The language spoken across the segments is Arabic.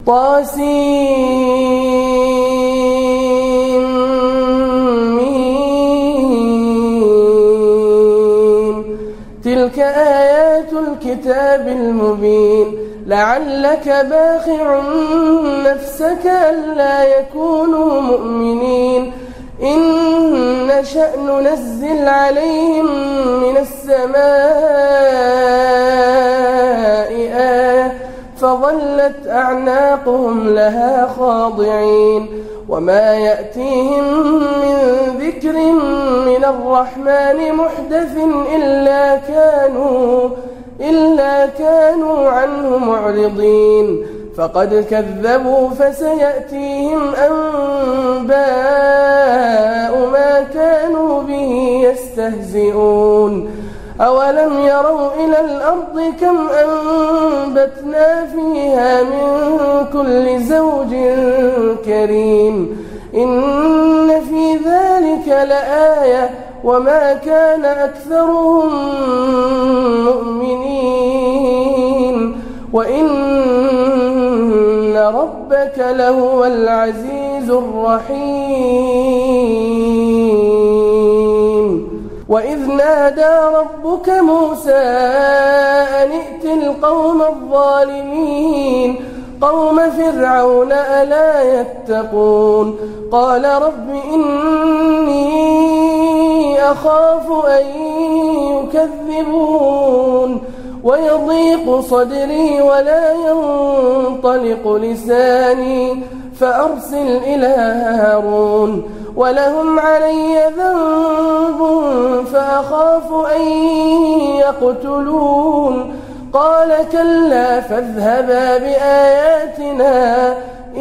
طاسيم تلك آيات الكتاب المبين لعلك باخع نفسك ألا يكونوا مؤمنين إن نشأ ننزل عليهم من السماء آية فظلت أعناقهم لها خاضعين وما يأتيهم من ذكر من الرحمن محدث إلا كانوا عنه معرضين فقد كذبوا فسيأتيهم أنباء ما كانوا به يستهزئون أولم يروا إلى الأرض كم أنبتنا فيها من كل زوج كريم إن في ذلك لآية وما كان أكثرهم مؤمنين وإن ربك لهو العزيز الرحيم وإذ نادى ربك موسى أن ائت القوم الظالمين قوم فرعون ألا يتقون قال رب إني أخاف أن يكذبون ويضيق صدري ولا ينطلق لساني فأرسل إلى هارون ولهم علي ذنب فأخاف أن يقتلون قال كلا فاذهبا بآياتنا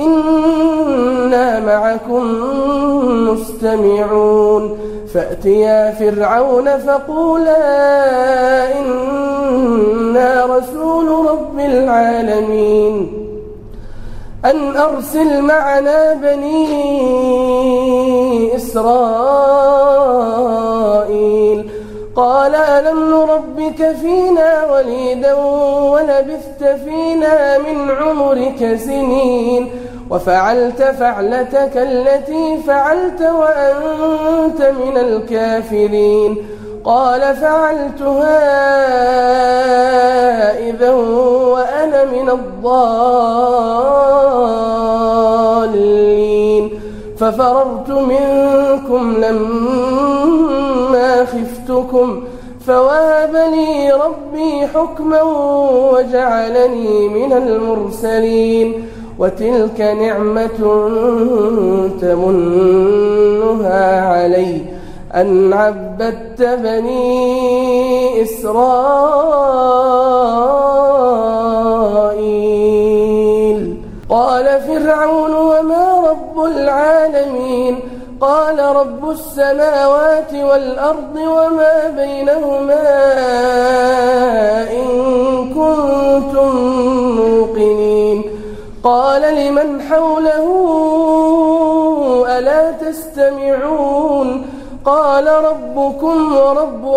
إنا معكم مستمعون فأتيا فرعون فقولا إنا رسول رب العالمين أن أرسل معنا بني إسرائيل قال ألم نربك فينا وليدا ولبثت فينا من عمرك سنين وفعلت فعلتك التي فعلت وأنت من الكافرين قال فعلتها إذا وأنا من الضالين ففررت منكم لما خفتكم فوهب لي ربي حكما وجعلني من المرسلين وتلك نعمة تمنها علي أن عبدت بني إسرائيل قال فرعون وما رب العالمين قال رب السماوات والأرض وما بينهما إن كنتم موقنين قال لمن حوله ألا تستمعون قال ربكم ورب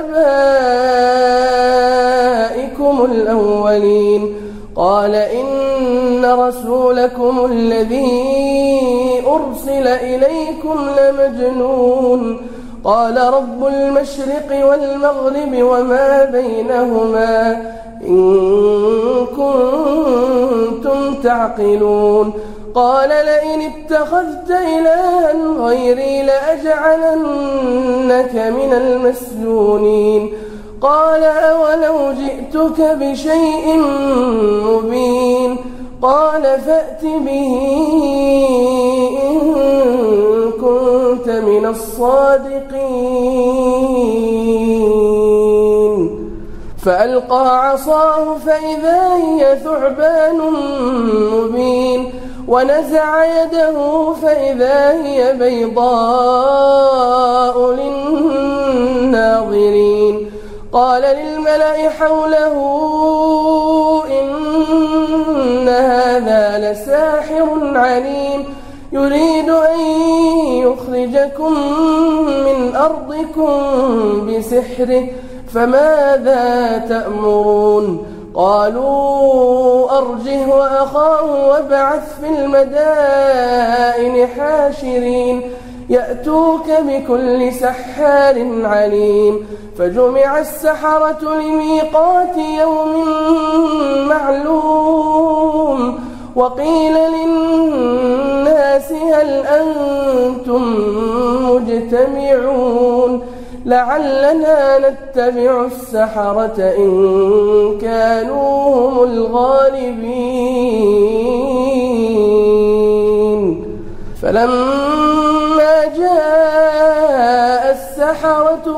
آبائكم الأولين قال إن رسولكم الذي أرسل إليكم لمجنون قال رب المشرق والمغرب وما بينهما إن كنتم تعقلون قال لئن اتخذت إلها غيري لأجعلنك من المسجونين قال أولو جئتك بشيء مبين قال فأت به إن كنت من الصادقين فألقى عصاه فإذا هي ثعبان مبين ونزع يده فإذا هي بيضاء للناظرين قال للملأ حوله إن هذا لساحر عليم يريد أن يخرجكم من أرضكم بسحره فماذا تأمرون قالوا أرجه وأخاه وابعث في المدائن حاشرين يأتوك بكل سحار عليم فجمع السحرة لميقات يوم معلوم وقيل للناس هل أنتم مجتمعون لعلنا نتبع السحرة إن كانوا هم الغالبين فلما جاء السحرة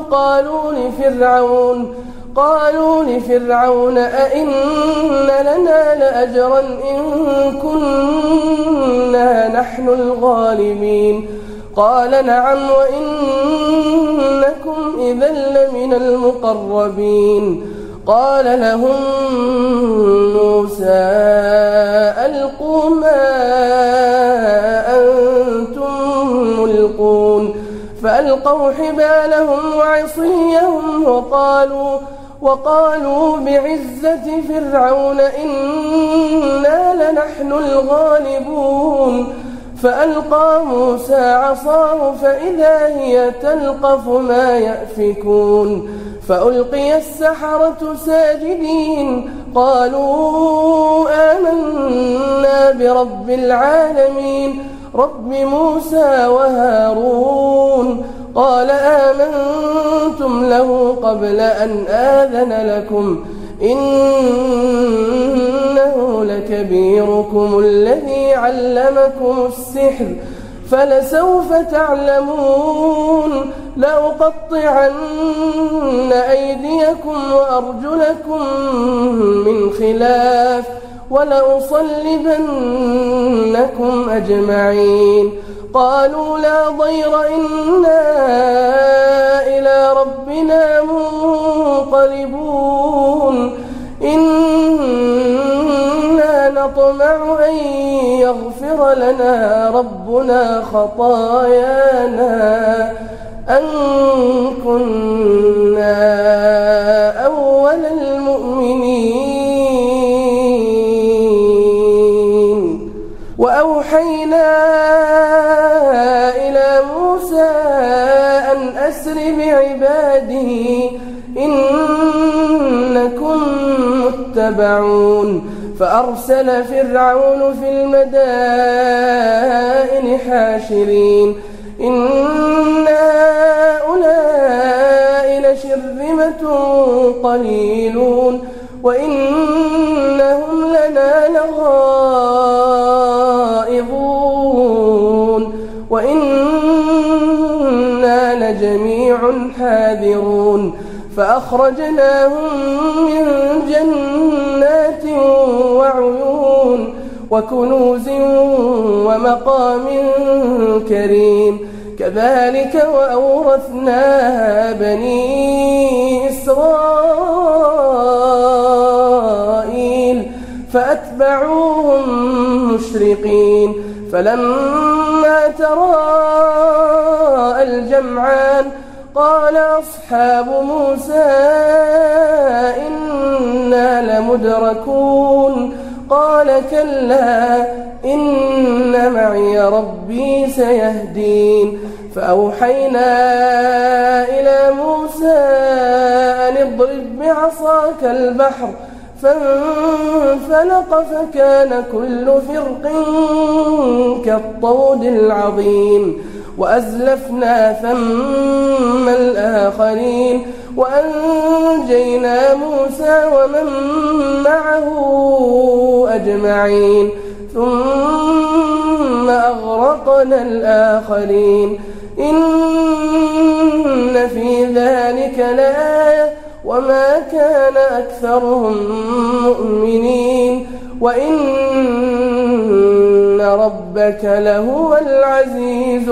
قالوا لفرعون أئن لنا لأجرا إن كنا نحن الغالبين قال نعم وإنكم إذا لمن المقربين قال لهم موسى ألقوا ما أنتم ملقون فألقوا حبالهم وعصيهم وقالوا بعزة فرعون إنا لنحن الغالبون فألقى موسى عصاه فإذا هي تلقف ما يأفكون فألقي السحرة ساجدين قالوا آمنا برب العالمين رب موسى وهارون قال آمنتم له قبل أن آذن لكم إنه لكبيركم الذي علمكم السحر فلسوف تعلمون لأقطعن أيديكم وأرجلكم من خلاف ولأصلبنكم أجمعين قالوا لا ضير إنا إلى ربنا منقلبون إنا نطمع أن يغفر لنا ربنا خطايانا أن كنا أول المؤمنين وأوحينا إلى موسى أن أسر بعبادي إنكم متبعون فأرسل فرعون في المدائن حاشرين إن هؤلاء لشرذمة قليلون وإنهم لنا لغائظون وإنا لجميع حاذرون فأخرجناهم من جنات وعيون وكنوز ومقام كريم كذلك وأورثناها بني إسرائيل فأتبعوهم مشرقين فلما تراءى الجمعان قال أصحاب موسى إنا لمدركون قال كلا إن معي ربي سيهدين فأوحينا إلى موسى أن اضرب بعصاك البحر فانفلق فكان كل فرق كالطود العظيم وأزلفنا ثم الآخرين وأنجينا موسى ومن معه أجمعين ثم أغرقنا الآخرين إن في ذلك لآية وما كان أكثرهم مؤمنين وإن ربك لهو العزيز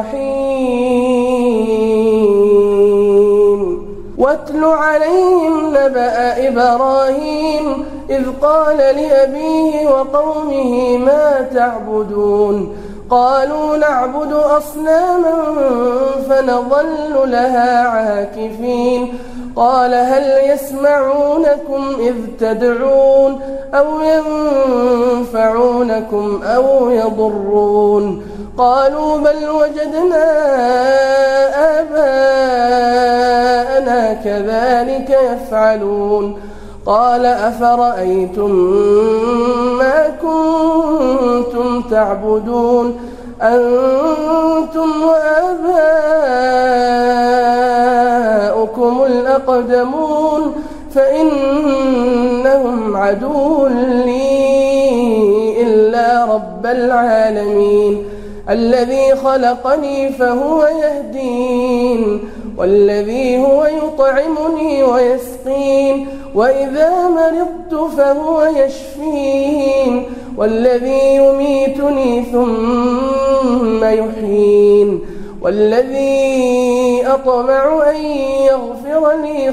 الرحيم واتل عليهم نبأ إبراهيم إذ قال لأبيه وقومه ما تعبدون قالوا نعبد أصناما فنظل لها عاكفين قال هل يسمعونكم إذ تدعون أو ينفعونكم أو يضرون قالوا بل وجدنا آباءنا كذلك يفعلون قال أفرأيتم ما كنتم تعبدون أنتم وآباؤكم الأقدمون فإنهم عدو لي إلا رب العالمين الذي خلقني فهو يهدين والذي هو يطعمني ويسقين وإذا مرضت فهو يشفين والذي يميتني ثم يحيين والذي أطمع أن يغفر لي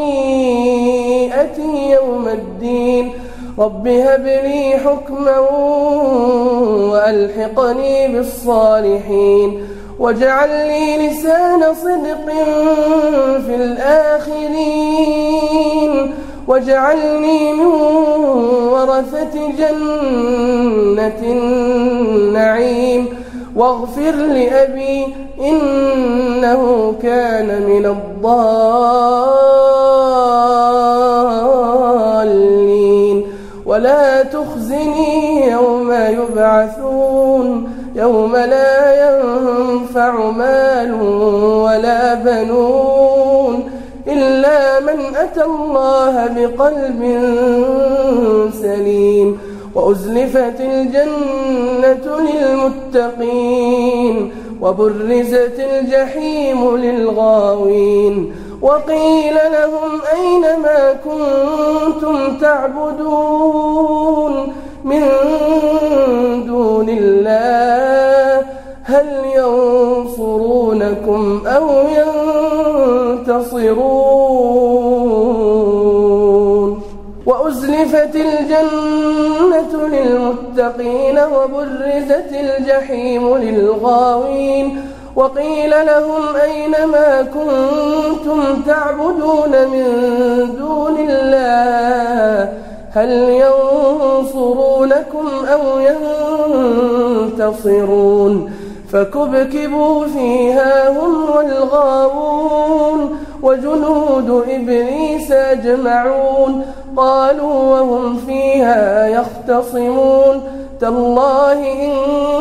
خطيئتي يوم الدين رب هب لي حكما وألحقني بالصالحين واجعل لي لسان صدق في الآخرين واجعلني من ورثة جنة النعيم واغفر لأبي إنه كان من الضالين ولا تخزني يوم يبعثون يوم لا ينفع مال ولا بنون إلا من أتى الله بقلب سليم وأزلفت الجنة للمتقين وبرزت الجحيم للغاوين وقيل لهم أين ما كنتم تعبدون من دون الله هل ينصرونكم أو ينتصرون وأزلفت الجنة للمتقين وبرزت الجحيم للغاوين وقيل لهم أين ما كنتم تعبدون من دون الله هل ينصرونكم أو ينتصرون فكبكبوا فيها هم والغاوون وجنود إبليس أجمعون قالوا وهم فيها يختصمون تالله إن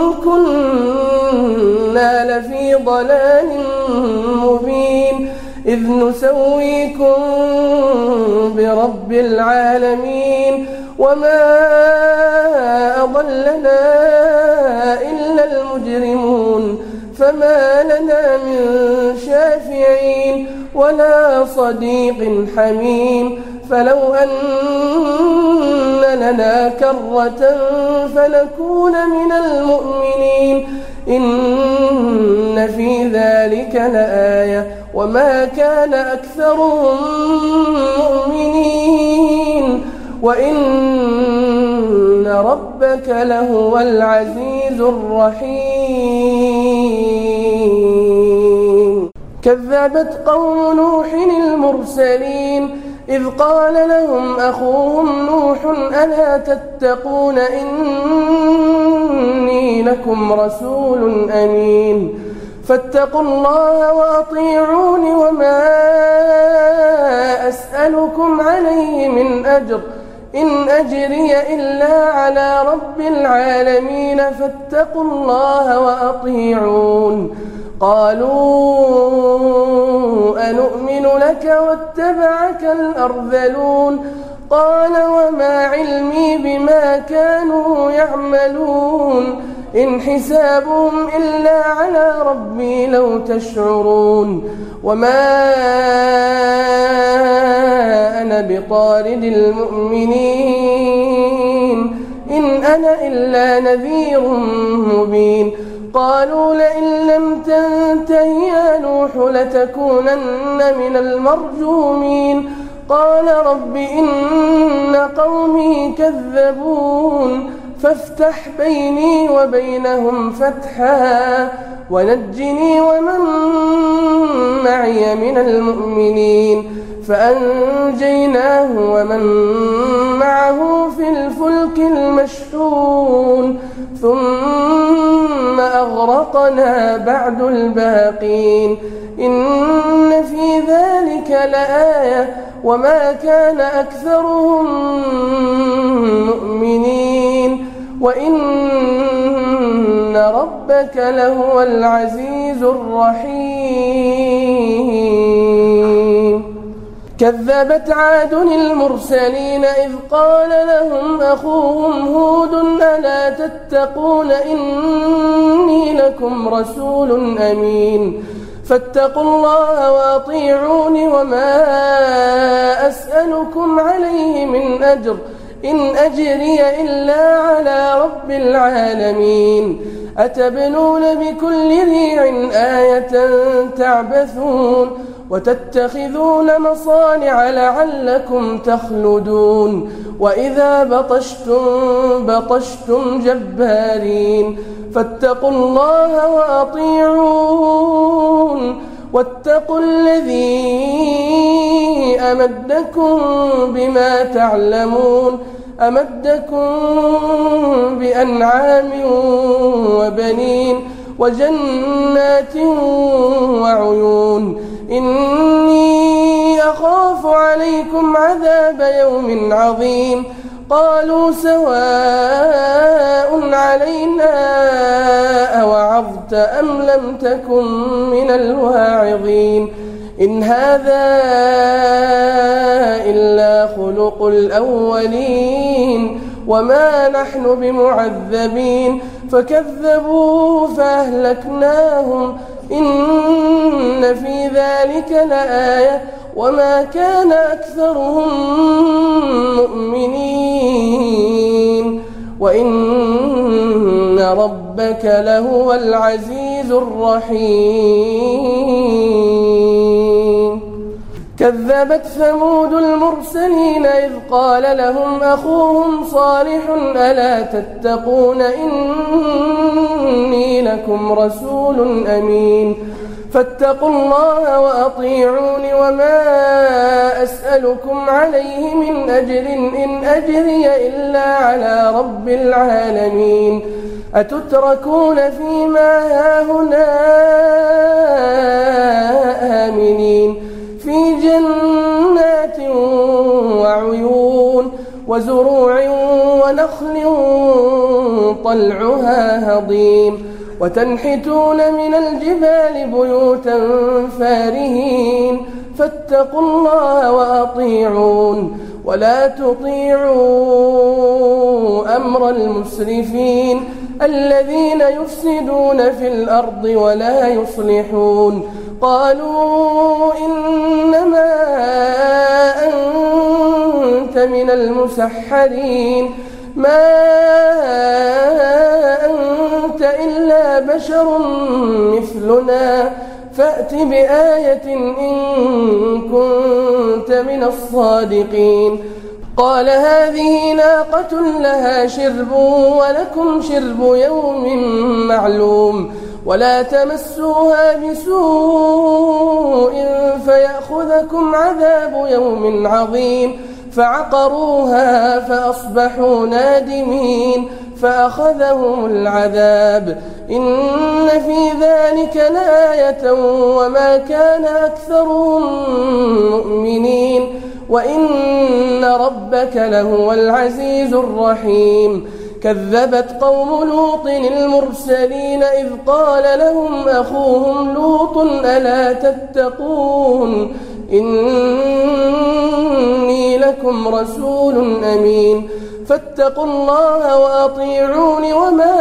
كنا لفي ضلال مبين إذ نسويكم برب العالمين وما أضلنا إلا المجرمون فما لنا من شافعين ولا صديق حميم فلو أن لنا كرة فنكون من المؤمنين إن في ذلك لآية وما كان أكثرهم مؤمنين وإن ربك لهو العزيز الرحيم كذبت قوم نوح المرسلين إذ قال لهم أخوهم نوح ألا تتقون إني لكم رسول أمين فاتقوا الله وأطيعون وما أسألكم عليه من أجر إن أجري إلا على رب العالمين فاتقوا الله وأطيعون قالوا أنؤمن لك واتبعك الأرذلون قال وما علمي بما كانوا يعملون إن حسابهم إلا على ربي لو تشعرون وما أنا بطارد المؤمنين إن أنا إلا نذير مبين قالوا لئن لم تنته يا نوح لتكونن من المرجومين قال رب إن قومي كذبون فافتح بيني وبينهم فتحا ونجني ومن معي من المؤمنين فأنجيناه ومن معه في الفلك المشحون ثم أغرقنا بعد الباقين إن في ذلك لآية وما كان أكثرهم مؤمنين وإن ربك لهو العزيز الرحيم كذبت عاد المرسلين إذ قال لهم أخوهم هود ألا تتقون إني لكم رسول أمين فاتقوا الله وأطيعون وما أسألكم عليه من أجر إن أجري إلا على رب العالمين أتبنون بكل ريع آية تعبثون وتتخذون مصانع لعلكم تخلدون وإذا بطشتم جبارين فاتقوا الله وأطيعون واتقوا الذي أمدكم بما تعلمون أمدكم بأنعام وبنين وجنات وعيون إني أخاف عليكم عذاب يوم عظيم قالوا سواء علينا أوعظت أم لم تكن من الواعظين إن هذا إلا خلق الأولين وما نحن بمعذبين فكذبوا فأهلكناهم إن في ذلك لآية وما كان أكثرهم مؤمنين وإن ربك لهو العزيز الرحيم كذبت ثمود المرسلين إذ قال لهم أخوهم صالح ألا تتقون إني لكم رسول أمين فاتقوا الله وأطيعون وما أسألكم عليه من أجر إن أجري إلا على رب العالمين أتتركون فيما هاهنا آمنين في جنات وعيون وزروع ونخل طلعها هضيم وتنحتون من الجبال بيوتا فارهين فاتقوا الله وأطيعون ولا تطيعوا أمر المسرفين الذين يفسدون في الأرض ولا يصلحون قالوا إنما أنت من المسحرين ما أنت إلا بشر مثلنا فأت بآية إن كنت من الصادقين قال هذه ناقة لها شرب ولكم شرب يوم معلوم ولا تمسوها بسوء فيأخذكم عذاب يوم عظيم فعقروها فأصبحوا نادمين فأخذهم العذاب إن في ذلك لآية وما كان أكثرهم مؤمنين وإن ربك لهو العزيز الرحيم كذبت قوم لوط المرسلين إذ قال لهم أخوهم لوط ألا تتقون إني لكم رسول أمين فاتقوا الله وأطيعون وما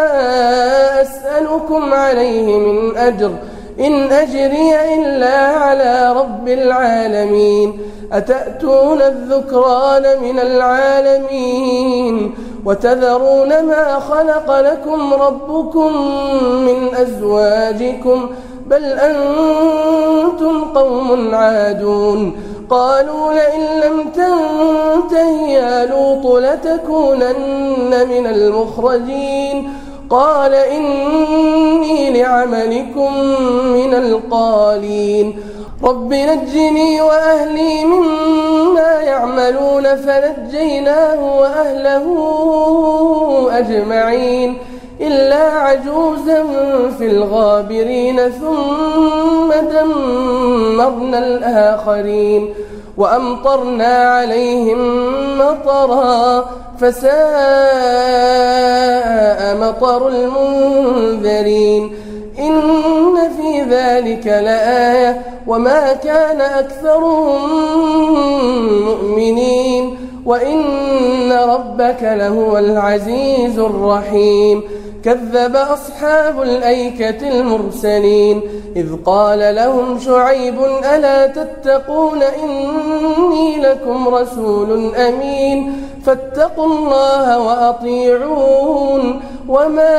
أسألكم عليه من أجر إن أجري إلا على رب العالمين أتأتون الذكران من العالمين وتذرون ما خلق لكم ربكم من أزواجكم بل أنتم قوم عادون قالوا لئن لم تنته يا لوط لتكونن من المخرجين قال إني لعملكم من القالين رب نجني وأهلي مما يعملون فنجيناه وأهله أجمعين إلا عجوزا في الغابرين ثم دمرنا الآخرين وأمطرنا عليهم مطرا فساء مطر المنذرين إن في ذلك لآية وما كان أكثرهم مؤمنين وإن ربك لهو العزيز الرحيم كذب أصحاب الأيكة المرسلين إذ قال لهم شعيب ألا تتقون إني لكم رسول أمين فاتقوا الله وأطيعون وما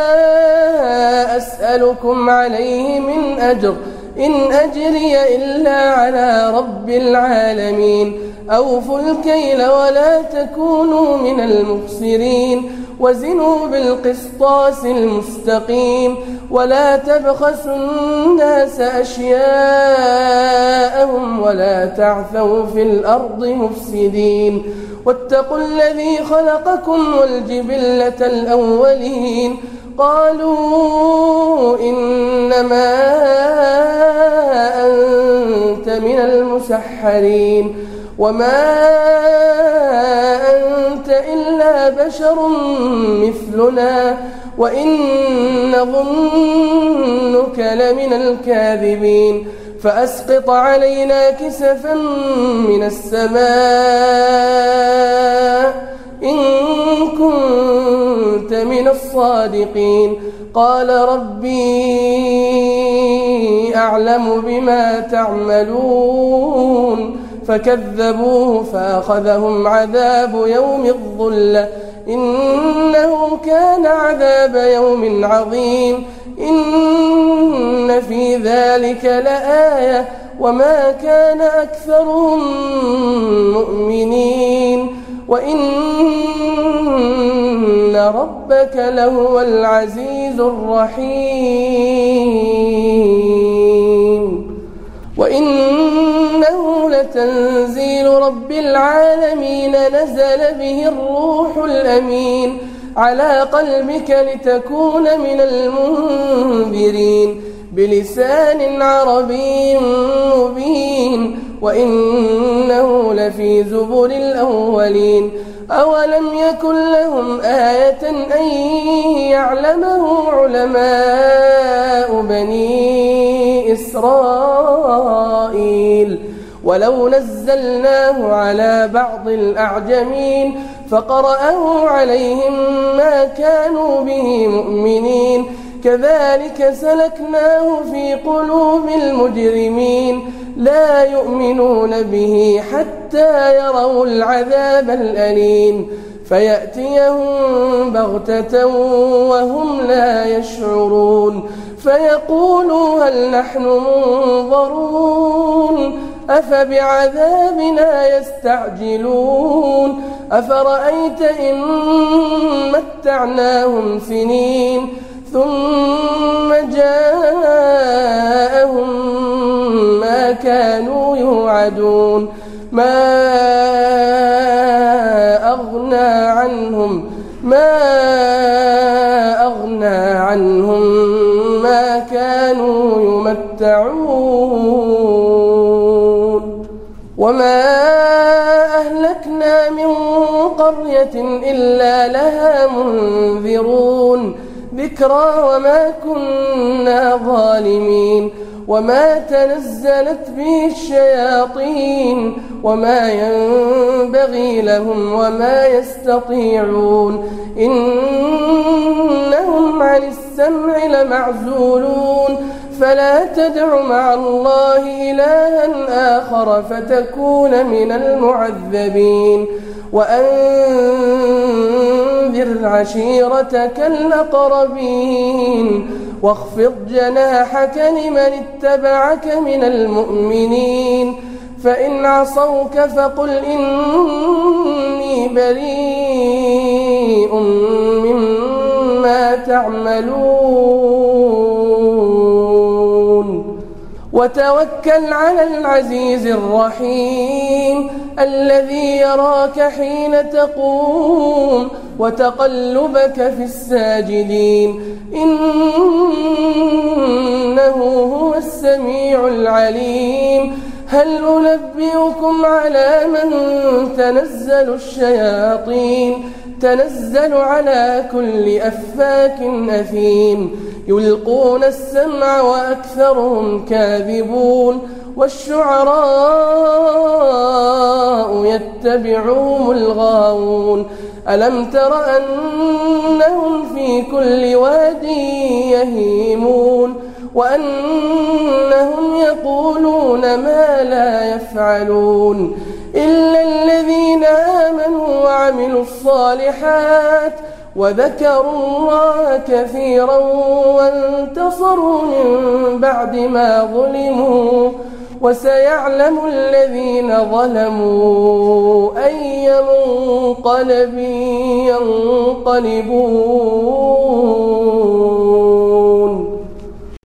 أسألكم عليه من أجر إن أجري إلا على رب العالمين أوفوا الكيل ولا تكونوا من المخسرين وزنوا بالقسطاس المستقيم ولا تبخسوا الناس أشياءهم ولا تعثوا في الأرض مفسدين واتقوا الذي خلقكم والجبلة الأولين قالوا إنما أنت من المسحرين وما أنت إلا بشر مثلنا وإن نظنك لمن الكاذبين فأسقط علينا كسفا من السماء إن كنت من الصادقين قال ربي أعلم بما تعملون فكذبوه فأخذهم عذاب يوم الظلة إنه كان عذاب يوم عظيم إن في ذلك لآية وما كان أكثرهم مؤمنين وإن ربك لهو العزيز الرحيم وإنه لتنزيل رب العالمين نزل به الروح الأمين على قلبك لتكون من المنذرين بلسان عربي مبين وإنه لفي زبر الأولين أولم يكن لهم آية أن يعلمه علماء بني إسرائيل ولو نزلناه على بعض الأعجمين فقرأه عليهم ما كانوا به مؤمنين كذلك سلكناه في قلوب المجرمين لا يؤمنون به حتى يروا العذاب الأليم فيأتيهم بغتة وهم لا يشعرون فيقولوا هل نحن منظرون أفبعذابنا يستعجلون أفرأيت إن متعناهم سنين ثم جاءهم ما كانوا يوعدون ما أغنى عنهم ما كانوا يمتعون وما أهلكنا من قرية إلا لها منذرون ذكرى وما كنا ظالمين وما تنزلت به الشياطين وما ينبغي لهم وما يستطيعون إنهم عن السمع لمعزولون فلا تدع مع الله إلها آخر فتكون من المعذبين وأنذر عشيرتك الأقربين واخفض جناحك لمن اتبعك من المؤمنين فإن عصوك فقل إني بريء مما ما تعملون وتوكل على العزيز الرحيم الذي يراك حين تقوم وتقلبك في الساجدين إنه هو السميع العليم هل أنبئكم على من تنزل الشياطين تنزل على كل أفاك أثيم يلقون السمع وأكثرهم كاذبون والشعراء يتبعهم الغاوون ألم تر أنهم في كل واد يهيمون وأنهم يقولون ما لا يفعلون إلا الذين آمنوا وعملوا الصالحات وذكروا الله كثيرا وانتصروا من بعد ما ظلموا وسيعلم الذين ظلموا أي منقلب ينقلبون